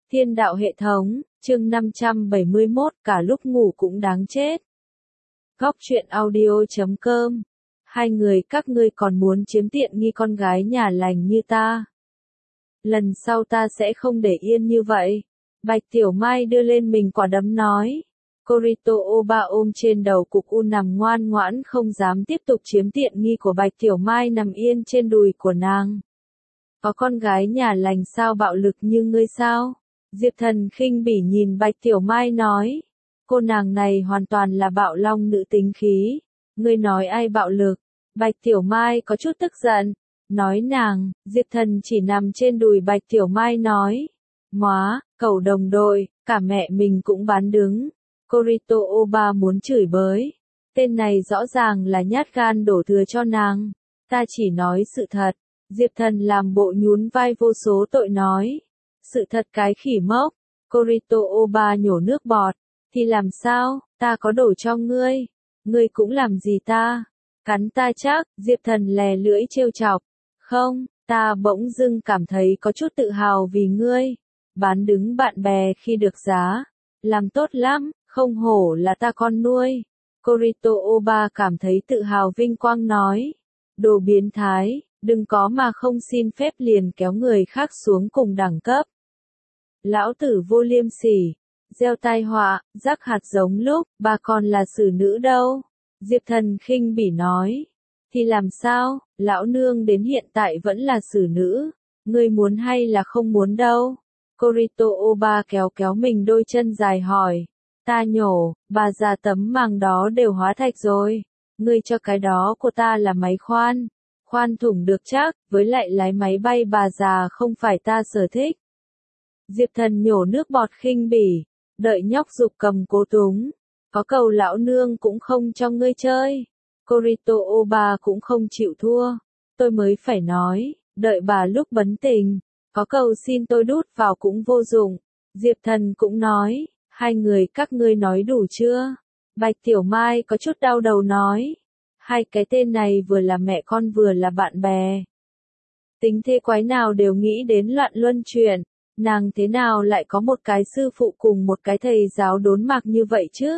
Thiên đạo hệ thống, chương 571, cả lúc ngủ cũng đáng chết. Góc truyện audio.com. Hai người các ngươi còn muốn chiếm tiện nghi con gái nhà lành như ta. Lần sau ta sẽ không để yên như vậy. Bạch Tiểu Mai đưa lên mình quả đấm nói. Corito Oba ôm trên đầu cục u nằm ngoan ngoãn không dám tiếp tục chiếm tiện nghi của Bạch Tiểu Mai nằm yên trên đùi của nàng. Có con gái nhà lành sao bạo lực như ngươi sao? Diệp Thần khinh bỉ nhìn Bạch Tiểu Mai nói. Cô nàng này hoàn toàn là bạo long nữ tính khí. Ngươi nói ai bạo lực? Bạch Tiểu Mai có chút tức giận. Nói nàng, Diệp Thần chỉ nằm trên đùi Bạch Tiểu Mai nói. Móa, cẩu đồng đội, cả mẹ mình cũng bán đứng. Corito Oba muốn chửi bới. Tên này rõ ràng là nhát gan đổ thừa cho nàng. Ta chỉ nói sự thật. Diệp Thần làm bộ nhún vai vô số tội nói. Sự thật cái khỉ mốc. Corito Oba nhổ nước bọt. Thì làm sao, ta có đổ cho ngươi. Ngươi cũng làm gì ta? Cắn ta chắc, Diệp Thần lè lưỡi trêu chọc. Không, ta bỗng dưng cảm thấy có chút tự hào vì ngươi. Bán đứng bạn bè khi được giá. Làm tốt lắm, không hổ là ta con nuôi. Corito Oba cảm thấy tự hào vinh quang nói. Đồ biến thái, đừng có mà không xin phép liền kéo người khác xuống cùng đẳng cấp. Lão tử vô liêm sỉ, gieo tai họa, rắc hạt giống lúc, bà còn là xử nữ đâu. Diệp Thần khinh bỉ nói. Thì làm sao, lão nương đến hiện tại vẫn là xử nữ, ngươi muốn hay là không muốn đâu. Corito Oba kéo kéo mình đôi chân dài hỏi. Ta nhổ, bà già tấm màng đó đều hóa thạch rồi. Ngươi cho cái đó của ta là máy khoan. Khoan thủng được chắc, với lại lái máy bay bà già không phải ta sở thích. Diệp Thần nhổ nước bọt khinh bỉ, đợi nhóc giục cầm cố túng. Có cầu lão nương cũng không cho ngươi chơi. Corito Oba cũng không chịu thua. Tôi mới phải nói, đợi bà lúc bấn tình. Có cầu xin tôi đút vào cũng vô dụng. Diệp Thần cũng nói, hai người các ngươi nói đủ chưa? Bạch Tiểu Mai có chút đau đầu nói. Hai cái tên này vừa là mẹ con vừa là bạn bè. Tính thế quái nào đều nghĩ đến loạn luân chuyển. Nàng thế nào lại có một cái sư phụ cùng một cái thầy giáo đốn mạc như vậy chứ?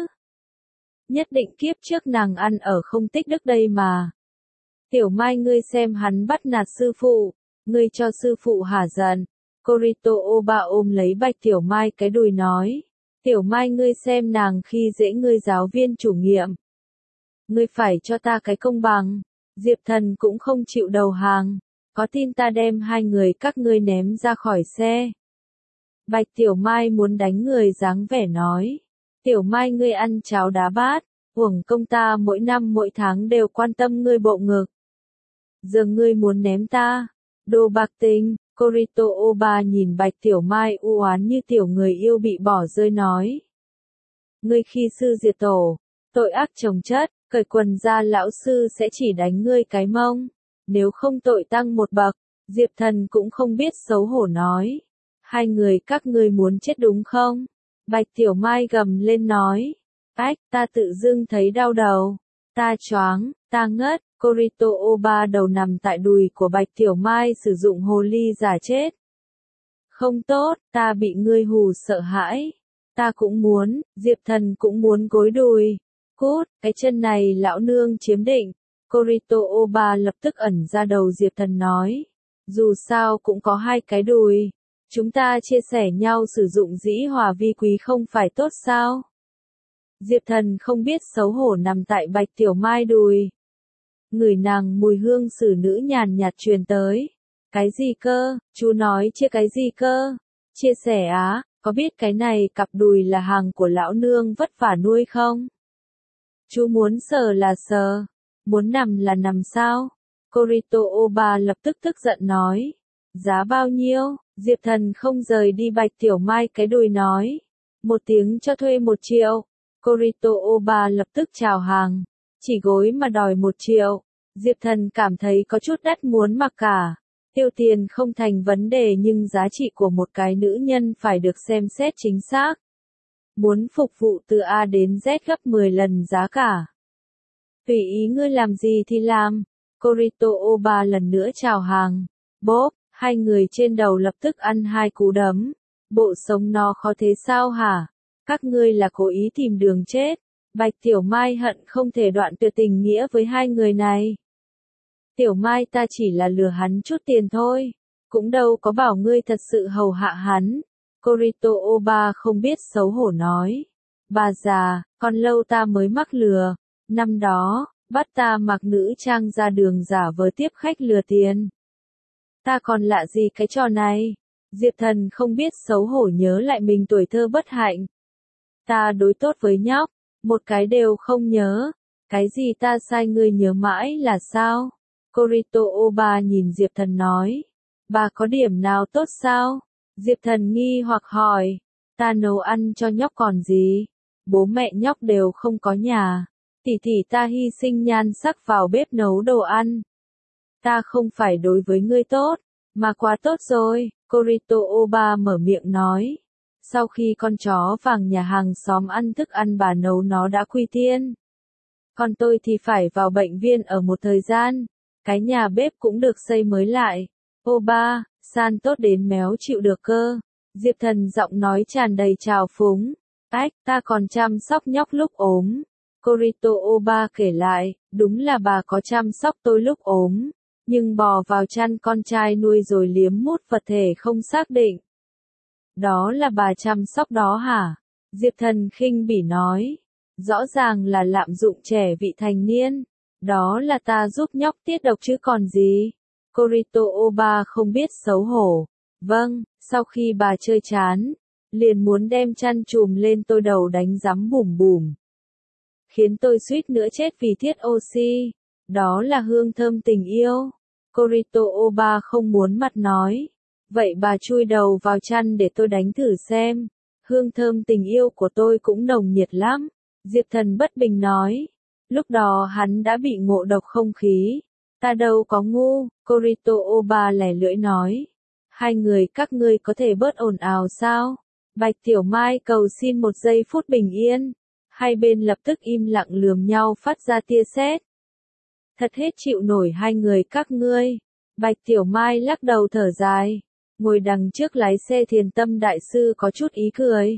Nhất định kiếp trước nàng ăn ở không tích đức đây mà. Tiểu Mai ngươi xem hắn bắt nạt sư phụ, ngươi cho sư phụ hả giận. Corito Oba ôm lấy Bạch Tiểu Mai cái đùi nói. Tiểu Mai ngươi xem nàng khi dễ ngươi giáo viên chủ nhiệm. Ngươi phải cho ta cái công bằng. Diệp Thần cũng không chịu đầu hàng. Có tin ta đem hai người các ngươi ném ra khỏi xe. Bạch Tiểu Mai muốn đánh người dáng vẻ nói. Tiểu Mai ngươi ăn cháo đá bát, uổng công ta mỗi năm mỗi tháng đều quan tâm ngươi bộ ngực. Giờ ngươi muốn ném ta, đồ bạc tình. Corito Oba nhìn Bạch Tiểu Mai u oán như tiểu người yêu bị bỏ rơi nói. Ngươi khi sư diệt tổ, tội ác chồng chất, cởi quần ra lão sư sẽ chỉ đánh ngươi cái mông. Nếu không tội tăng một bậc, Diệp Thần cũng không biết xấu hổ nói. Hai người các ngươi muốn chết đúng không? Bạch Tiểu Mai gầm lên nói. Ách, ta tự dưng thấy đau đầu. Ta choáng, ta ngất. Corito Oba đầu nằm tại đùi của Bạch Tiểu Mai sử dụng hồ ly giả chết. Không tốt, ta bị ngươi hù sợ hãi. Ta cũng muốn, Diệp Thần cũng muốn gối đùi. Cút, cái chân này lão nương chiếm định. Corito Oba lập tức ẩn ra đầu Diệp Thần nói. Dù sao cũng có hai cái đùi. Chúng ta chia sẻ nhau sử dụng dĩ hòa vi quý không phải tốt sao? Diệp Thần không biết xấu hổ nằm tại Bạch Tiểu Mai đùi. Ngửi nàng mùi hương xử nữ nhàn nhạt truyền tới. Cái gì cơ, chú nói chia cái gì cơ? Chia sẻ á, có biết cái này cặp đùi là hàng của lão nương vất vả nuôi không? Chú muốn sờ là sờ, muốn nằm là nằm sao? Corito Oba lập tức tức giận nói. Giá bao nhiêu? Diệp Thần không rời đi Bạch Tiểu Mai cái đùi nói. 1 tiếng cho thuê 1 triệu. Corito Oba lập tức chào hàng. Chỉ gối mà đòi 1 triệu. Diệp Thần cảm thấy có chút đắt muốn mặc cả. Tiêu tiền không thành vấn đề nhưng giá trị của một cái nữ nhân phải được xem xét chính xác. Muốn phục vụ từ A đến Z gấp 10 lần giá cả. Tùy ý ngươi làm gì thì làm. Corito Oba lần nữa chào hàng. Bốp, hai người trên đầu lập tức ăn 2 cú đấm. Bộ sống nó khó thế sao hả? Các ngươi là cố ý tìm đường chết. Bạch Tiểu Mai hận không thể đoạn tuyệt tình nghĩa với hai người này. Tiểu Mai ta chỉ là lừa hắn chút tiền thôi. Cũng đâu có bảo ngươi thật sự hầu hạ hắn. Corito Oba không biết xấu hổ nói. Bà già, còn lâu ta mới mắc lừa. Năm đó, bắt ta mặc nữ trang ra đường giả vờ tiếp khách lừa tiền. Ta còn lạ gì cái trò này? Diệp Thần không biết xấu hổ nhớ lại mình tuổi thơ bất hạnh. Ta đối tốt với nhóc, một cái đều không nhớ. Cái gì ta sai ngươi nhớ mãi là sao? Corito Oba nhìn Diệp Thần nói. Bà có điểm nào tốt sao? Diệp Thần nghi hoặc hỏi. Ta nấu ăn cho nhóc còn gì? Bố mẹ nhóc đều không có nhà. Tỷ tỷ ta hy sinh nhan sắc vào bếp nấu đồ ăn. Ta không phải đối với ngươi tốt, mà quá tốt rồi, Corito Oba mở miệng nói. Sau khi con chó vàng nhà hàng xóm ăn thức ăn bà nấu nó đã quy tiên. Còn tôi thì phải vào bệnh viện ở một thời gian. Cái nhà bếp cũng được xây mới lại. Oba, san tốt đến méo chịu được cơ. Diệp Thần giọng nói tràn đầy trào phúng. Ách, ta còn chăm sóc nhóc lúc ốm. Corito Oba kể lại, đúng là bà có chăm sóc tôi lúc ốm. Nhưng bò vào chăn con trai nuôi rồi liếm mút vật thể không xác định. Đó là bà chăm sóc đó hả? Diệp Thần khinh bỉ nói. Rõ ràng là lạm dụng trẻ vị thành niên. Đó là ta giúp nhóc tiết độc chứ còn gì. Corito Oba không biết xấu hổ. Vâng, sau khi bà chơi chán, liền muốn đem chăn chùm lên tôi đầu đánh rắm bùm bùm. Khiến tôi suýt nữa chết vì thiếu oxy. Đó là hương thơm tình yêu. Corito Oba không muốn mặt nói. Vậy bà chui đầu vào chăn để tôi đánh thử xem. Hương thơm tình yêu của tôi cũng nồng nhiệt lắm. Diệp Thần bất bình nói. Lúc đó hắn đã bị ngộ độc không khí. Ta đâu có ngu, Corito Oba lẻ lưỡi nói. Hai người các ngươi có thể bớt ồn ào sao? Bạch Tiểu Mai cầu xin một giây phút bình yên. Hai bên lập tức im lặng lườm nhau phát ra tia sét. Thật hết chịu nổi hai người các ngươi. Bạch Tiểu Mai lắc đầu thở dài. Ngồi đằng trước lái xe Thiền Tâm Đại Sư có chút ý cười.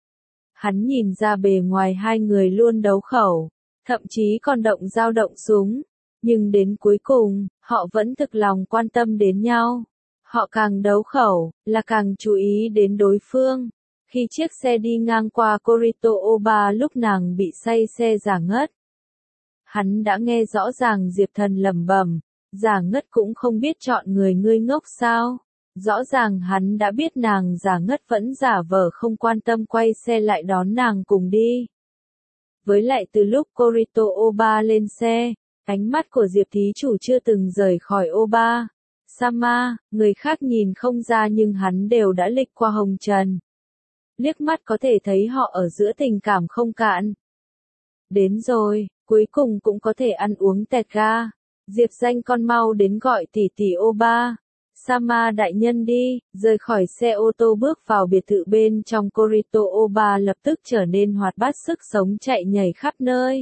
Hắn nhìn ra bề ngoài hai người luôn đấu khẩu, thậm chí còn dao động súng. Nhưng đến cuối cùng, họ vẫn thực lòng quan tâm đến nhau. Họ càng đấu khẩu, là càng chú ý đến đối phương. Khi chiếc xe đi ngang qua Corito Oba lúc nàng bị say xe giả ngất. Hắn đã nghe rõ ràng Diệp Thần lẩm bẩm, giả ngất cũng không biết chọn người ngươi ngốc sao. Rõ ràng hắn đã biết nàng giả ngất vẫn giả vờ không quan tâm quay xe lại đón nàng cùng đi. Với lại từ lúc Corito Oba lên xe, ánh mắt của Diệp thí chủ chưa từng rời khỏi Oba. Sama, người khác nhìn không ra nhưng hắn đều đã lịch qua hồng trần. Liếc mắt có thể thấy họ ở giữa tình cảm không cạn. Đến rồi, cuối cùng cũng có thể ăn uống tẹt ga. Diệp Danh con mau đến gọi tỷ tỷ Oba. Sama đại nhân đi, rời khỏi xe ô tô bước vào biệt thự bên trong Corito Oba lập tức trở nên hoạt bát sức sống chạy nhảy khắp nơi.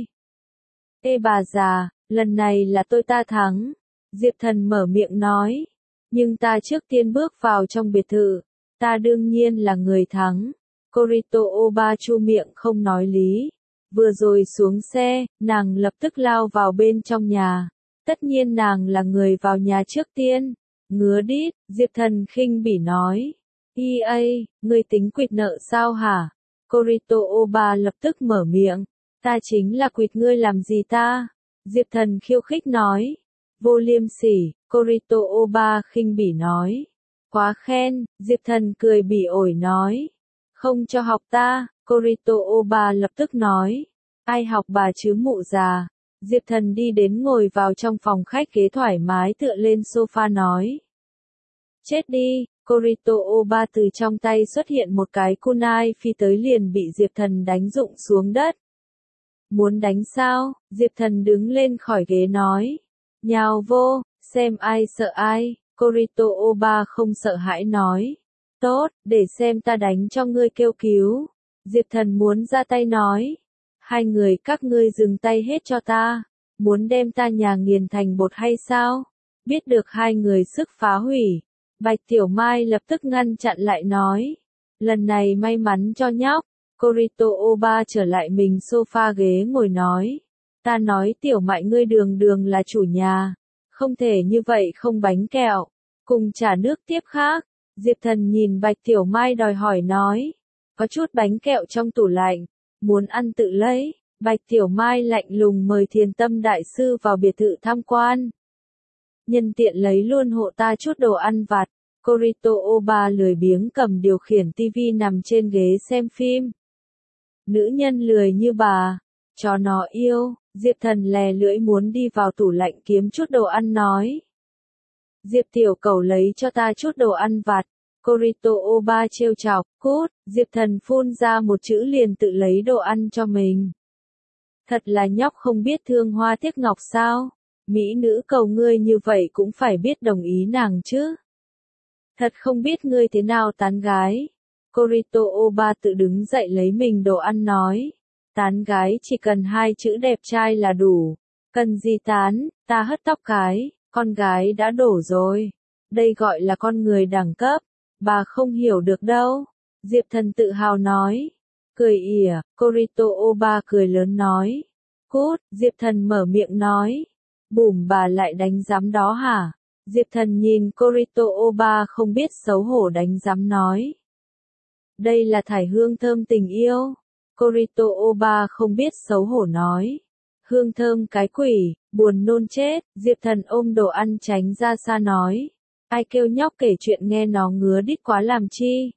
Ê bà già, lần này là tôi ta thắng. Diệp Thần mở miệng nói. Nhưng ta trước tiên bước vào trong biệt thự. Ta đương nhiên là người thắng. Corito Oba chu miệng không nói lý. Vừa rồi xuống xe, nàng lập tức lao vào bên trong nhà. Tất nhiên nàng là người vào nhà trước tiên. Ngứa đít, Diệp Thần khinh bỉ nói. EA, ngươi tính quỵt nợ sao hả? Corito Oba lập tức mở miệng. Ta chính là quỵt ngươi làm gì ta? Diệp Thần khiêu khích nói. Vô liêm sỉ, Corito Oba khinh bỉ nói. Quá khen, Diệp Thần cười bỉ ổi nói. Không cho học ta, Corito Oba lập tức nói. Ai học bà chứ mụ già? Diệp Thần đi đến ngồi vào trong phòng khách ghế thoải mái tựa lên sofa nói. Chết đi, Corito Oba từ trong tay xuất hiện một cái kunai phi tới liền bị Diệp Thần đánh rụng xuống đất. Muốn đánh sao? Diệp Thần đứng lên khỏi ghế nói. Nhào vô, xem ai sợ ai, Corito Oba không sợ hãi nói. Tốt, để xem ta đánh cho ngươi kêu cứu. Diệp Thần muốn ra tay nói. Hai người các ngươi dừng tay hết cho ta. Muốn đem ta nhà nghiền thành bột hay sao? Biết được hai người sức phá hủy. Bạch Tiểu Mai lập tức ngăn chặn lại nói. Lần này may mắn cho nhóc. Corito Oba trở lại mình sofa ghế ngồi nói. Ta nói tiểu mại ngươi đường đường là chủ nhà. Không thể như vậy không bánh kẹo. Cùng trà nước tiếp khác. Diệp Thần nhìn Bạch Tiểu Mai đòi hỏi nói. Có chút bánh kẹo trong tủ lạnh. Muốn ăn tự lấy. Bạch Tiểu Mai lạnh lùng mời Thiền Tâm Đại Sư vào biệt thự tham quan. Nhân tiện lấy luôn hộ ta chút đồ ăn vặt. Corito Oba lười biếng cầm điều khiển tivi nằm trên ghế xem phim. Nữ nhân lười như bà. Cho nó yêu. Diệp Thần lè lưỡi muốn đi vào tủ lạnh kiếm chút đồ ăn nói. Diệp tiểu cẩu lấy cho ta chút đồ ăn vặt. Corito Oba trêu chọc, cút. Diệp Thần phun ra một chữ liền tự lấy đồ ăn cho mình. Thật là nhóc không biết thương hoa tiếc ngọc sao. Mỹ nữ cầu ngươi như vậy cũng phải biết đồng ý nàng chứ. Thật không biết ngươi thế nào tán gái. Corito Oba tự đứng dậy lấy mình đồ ăn nói. Tán gái chỉ cần 2 chữ đẹp trai là đủ. Cần gì tán, ta hất tóc cái, con gái đã đổ rồi. Đây gọi là con người đẳng cấp. Bà không hiểu được đâu. Diệp Thần tự hào nói. Cười ỉa, Corito Oba cười lớn nói. Cút, Diệp Thần mở miệng nói. Bùm bà lại đánh giám đó hả? Diệp Thần nhìn Corito Oba không biết xấu hổ đánh giám nói. Đây là thải hương thơm tình yêu. Corito Oba không biết xấu hổ nói. Hương thơm cái quỷ, buồn nôn chết. Diệp Thần ôm đồ ăn tránh ra xa nói. Ai kêu nhóc kể chuyện nghe nó ngứa đít quá làm chi.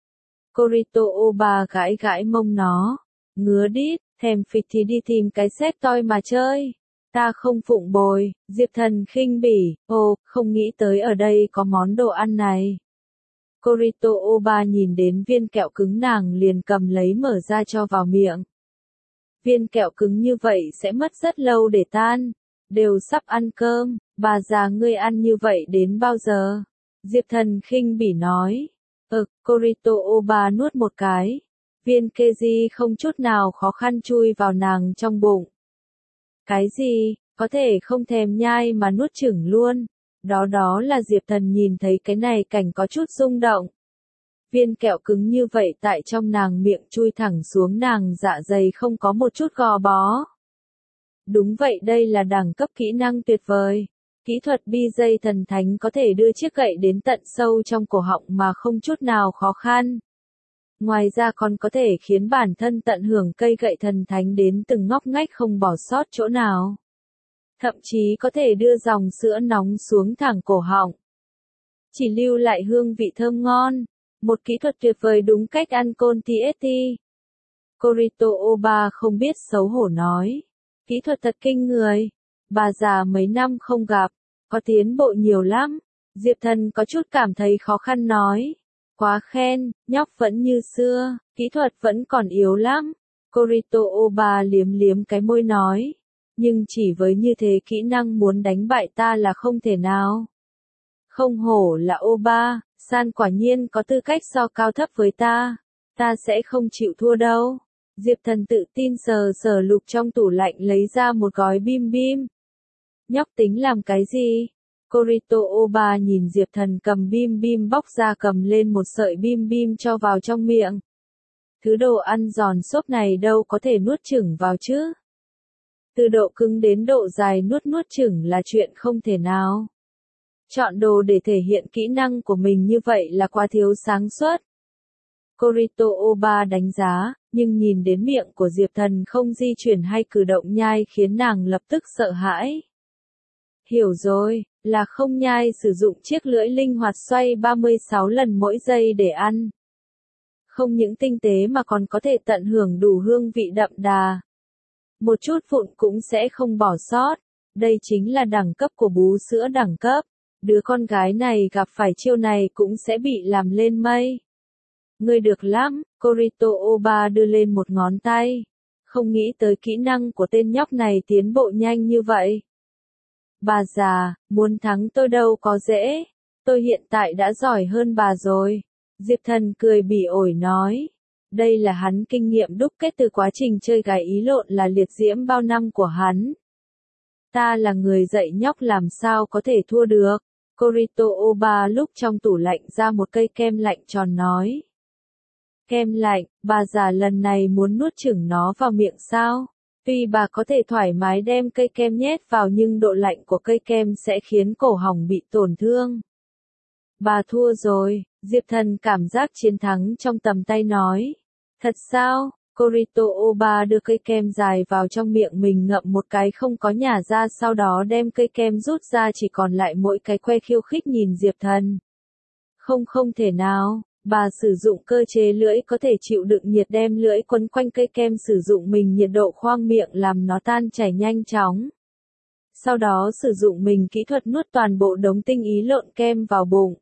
Corito Oba gãi gãi mông nó. Ngứa đít, thèm phịch thì đi tìm cái xếp toi mà chơi. Ta không phụng bồi. Diệp Thần khinh bỉ. Ồ, không nghĩ tới ở đây có món đồ ăn này. Corito Oba nhìn đến viên kẹo cứng nàng liền cầm lấy mở ra cho vào miệng. Viên kẹo cứng như vậy sẽ mất rất lâu để tan. Đều sắp ăn cơm, bà già ngươi ăn như vậy đến bao giờ? Diệp Thần khinh bỉ nói. Corito Oba nuốt một cái. Viên keji không chút nào khó khăn chui vào nàng trong bụng. Cái gì, có thể không thèm nhai mà nuốt chửng luôn. Đó là Diệp Thần nhìn thấy cái này cảnh có chút rung động. Viên kẹo cứng như vậy tại trong nàng miệng chui thẳng xuống nàng dạ dày không có một chút gò bó. Đúng vậy, đây là đẳng cấp kỹ năng tuyệt vời. Kỹ thuật BJ thần thánh có thể đưa chiếc gậy đến tận sâu trong cổ họng mà không chút nào khó khăn. Ngoài ra còn có thể khiến bản thân tận hưởng cây gậy thần thánh đến từng ngóc ngách không bỏ sót chỗ nào. Thậm chí có thể đưa dòng sữa nóng xuống thẳng cổ họng. Chỉ lưu lại hương vị thơm ngon. Một kỹ thuật tuyệt vời đúng cách ăn côn TST. Corito Oba không biết xấu hổ nói. Kỹ thuật thật kinh người. Bà già mấy năm không gặp. Có tiến bộ nhiều lắm. Diệp Thần có chút cảm thấy khó khăn nói. Quá khen, nhóc vẫn như xưa. Kỹ thuật vẫn còn yếu lắm. Corito Oba liếm liếm cái môi nói. Nhưng chỉ với như thế kỹ năng muốn đánh bại ta là không thể nào. Không hổ là Oba, San quả nhiên có tư cách so cao thấp với ta. Ta sẽ không chịu thua đâu. Diệp Thần tự tin sờ sờ lục trong tủ lạnh lấy ra một gói bim bim. Nhóc tính làm cái gì? Corito Oba nhìn Diệp Thần cầm bim bim bóc ra cầm lên một sợi bim bim cho vào trong miệng. Thứ đồ ăn giòn xốp này đâu có thể nuốt chửng vào chứ? Từ độ cứng đến độ dài nuốt chửng là chuyện không thể nào. Chọn đồ để thể hiện kỹ năng của mình như vậy là quá thiếu sáng suốt. Corito Oba đánh giá, nhưng nhìn đến miệng của Diệp Thần không di chuyển hay cử động nhai khiến nàng lập tức sợ hãi. Hiểu rồi, là không nhai sử dụng chiếc lưỡi linh hoạt xoay 36 lần mỗi giây để ăn. Không những tinh tế mà còn có thể tận hưởng đủ hương vị đậm đà. Một chút vụn cũng sẽ không bỏ sót. Đây chính là đẳng cấp của bú sữa đẳng cấp. Đứa con gái này gặp phải chiêu này cũng sẽ bị làm lên mây. Ngươi được lắm, Corito Oba đưa lên một ngón tay. Không nghĩ tới kỹ năng của tên nhóc này tiến bộ nhanh như vậy. Bà già, muốn thắng tôi đâu có dễ. Tôi hiện tại đã giỏi hơn bà rồi. Diệp Thần cười bỉ ổi nói. Đây là hắn kinh nghiệm đúc kết từ quá trình chơi gái ý lộn là liệt diễm bao năm của hắn. Ta là người dạy nhóc làm sao có thể thua được. Corito Oba lúc trong tủ lạnh ra một cây kem lạnh tròn nói. Kem lạnh, bà già lần này muốn nuốt chửng nó vào miệng sao? Tuy bà có thể thoải mái đem cây kem nhét vào nhưng độ lạnh của cây kem sẽ khiến cổ họng bị tổn thương. Bà thua rồi, Diệp Thần cảm giác chiến thắng trong tầm tay nói. Thật sao? Corito Oba đưa cây kem dài vào trong miệng mình ngậm một cái không có nhả ra, sau đó đem cây kem rút ra, chỉ còn lại mỗi cái que khiêu khích nhìn Diệp Thần. Không thể nào, bà sử dụng cơ chế lưỡi có thể chịu đựng nhiệt đem lưỡi quấn quanh cây kem, sử dụng mình nhiệt độ khoang miệng làm nó tan chảy nhanh chóng. Sau đó sử dụng mình kỹ thuật nuốt toàn bộ đống tinh ý lộn kem vào bụng.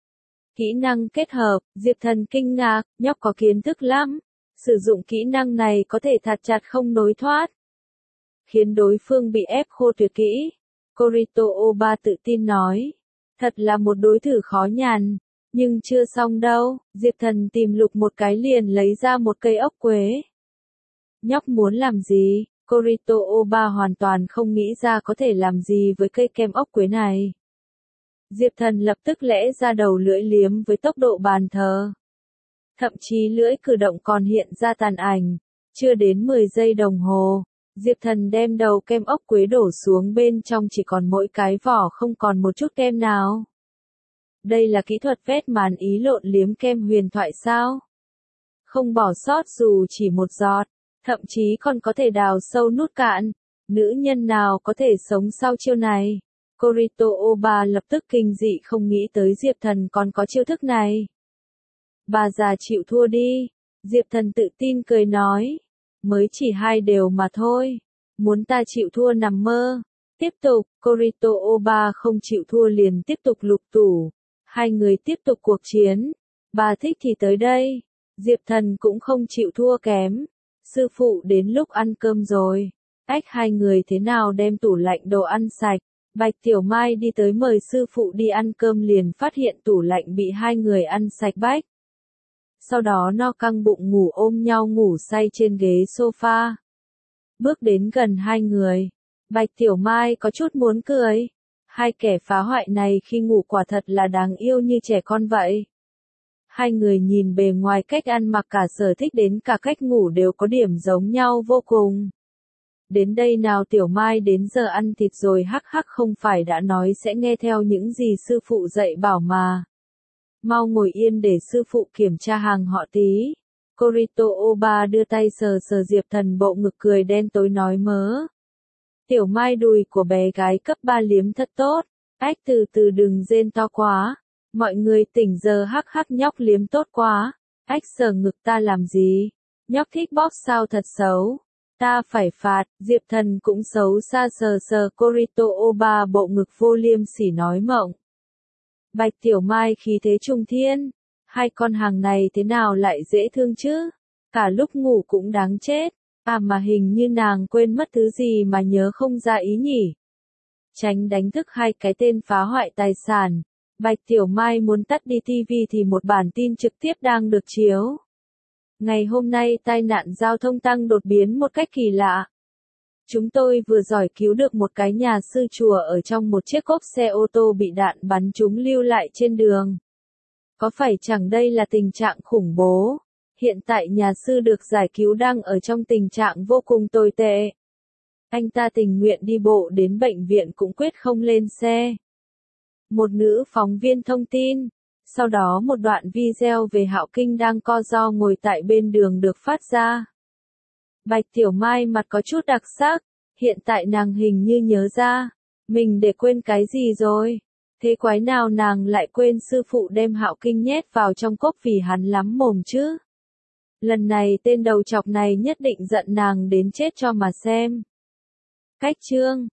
Kỹ năng kết hợp, Diệp Thần kinh ngạc, nhóc có kiến thức lắm. Sử dụng kỹ năng này có thể thạt chặt không nối thoát, khiến đối phương bị ép khô tuyệt kỹ. Corito Oba tự tin nói. Thật là một đối thủ khó nhằn. Nhưng chưa xong đâu, Diệp Thần tìm lục một cái liền lấy ra một cây ốc quế. Nhóc muốn làm gì? Corito Oba hoàn toàn không nghĩ ra có thể làm gì với cây kem ốc quế này. Diệp Thần lập tức lẽ ra đầu lưỡi liếm với tốc độ bàn thờ. Thậm chí lưỡi cử động còn hiện ra tàn ảnh. Chưa đến 10 giây đồng hồ, Diệp Thần đem đầu kem ốc quế đổ xuống, bên trong chỉ còn mỗi cái vỏ, không còn một chút kem nào. Đây là kỹ thuật vét màn ý lộn liếm kem huyền thoại sao? Không bỏ sót dù chỉ một giọt, thậm chí còn có thể đào sâu nuốt cạn. Nữ nhân nào có thể sống sau chiêu này? Corito Oba lập tức kinh dị, không nghĩ tới Diệp Thần còn có chiêu thức này. Bà già chịu thua đi. Diệp Thần tự tin cười nói. Mới chỉ 2 đều mà thôi. Muốn ta chịu thua nằm mơ. Tiếp tục, Corito Oba không chịu thua liền tiếp tục lục tủ. Hai người tiếp tục cuộc chiến. Bà thích thì tới đây. Diệp Thần cũng không chịu thua kém. Sư phụ đến lúc ăn cơm rồi. Hai người thế nào đem tủ lạnh đồ ăn sạch. Bạch Tiểu Mai đi tới mời sư phụ đi ăn cơm, liền phát hiện tủ lạnh bị hai người ăn sạch bách. Sau đó no căng bụng ngủ ôm nhau ngủ say trên ghế sofa. Bước đến gần hai người, Bạch Tiểu Mai có chút muốn cười. Hai kẻ phá hoại này khi ngủ quả thật là đáng yêu như trẻ con vậy. Hai người nhìn bề ngoài, cách ăn mặc, cả sở thích đến cả cách ngủ đều có điểm giống nhau vô cùng. Đến đây nào Tiểu Mai, đến giờ ăn thịt rồi. Hắc, không phải đã nói sẽ nghe theo những gì sư phụ dạy bảo mà. Mau ngồi yên để sư phụ kiểm tra hàng họ tí. Corito Oba đưa tay sờ sờ Diệp Thần bộ ngực, cười đen tối nói mớ. Tiểu Mai, đùi của bé gái cấp 3 liếm thật tốt. Từ từ đừng rên to quá. Mọi người tỉnh giờ. Hắc, nhóc liếm tốt quá. Sờ ngực ta làm gì? Nhóc thích bóp sao? Thật xấu. Ta phải phạt. Diệp Thần cũng xấu xa sờ sờ Corito Oba bộ ngực, vô liêm sỉ nói mộng. Bạch Tiểu Mai khí thế trung thiên. Hai con hàng này thế nào lại dễ thương chứ? Cả lúc ngủ cũng đáng chết. Mà hình như nàng quên mất thứ gì mà nhớ không ra ý nhỉ. Tránh đánh thức hai cái tên phá hoại tài sản. Bạch Tiểu Mai muốn tắt đi tivi thì một bản tin trực tiếp đang được chiếu. Ngày hôm nay tai nạn giao thông tăng đột biến một cách kỳ lạ. Chúng tôi vừa giỏi cứu được một cái nhà sư chùa ở trong một chiếc cốp xe ô tô bị đạn bắn trúng lưu lại trên đường. Có phải chẳng đây là tình trạng khủng bố? Hiện tại nhà sư được giải cứu đang ở trong tình trạng vô cùng tồi tệ. Anh ta tình nguyện đi bộ đến bệnh viện cũng quyết không lên xe. Một nữ phóng viên thông tin. Sau đó một đoạn video về Hạo Kinh đang co ro ngồi tại bên đường được phát ra. Bạch Tiểu Mai mặt có chút đặc sắc. Hiện tại nàng hình như nhớ ra. Mình để quên cái gì rồi? Thế quái nào nàng lại quên sư phụ đem Hạo Kinh nhét vào trong cốc vì hắn lắm mồm chứ? Lần này tên đầu chọc này nhất định giận nàng đến chết cho mà xem. Cách chương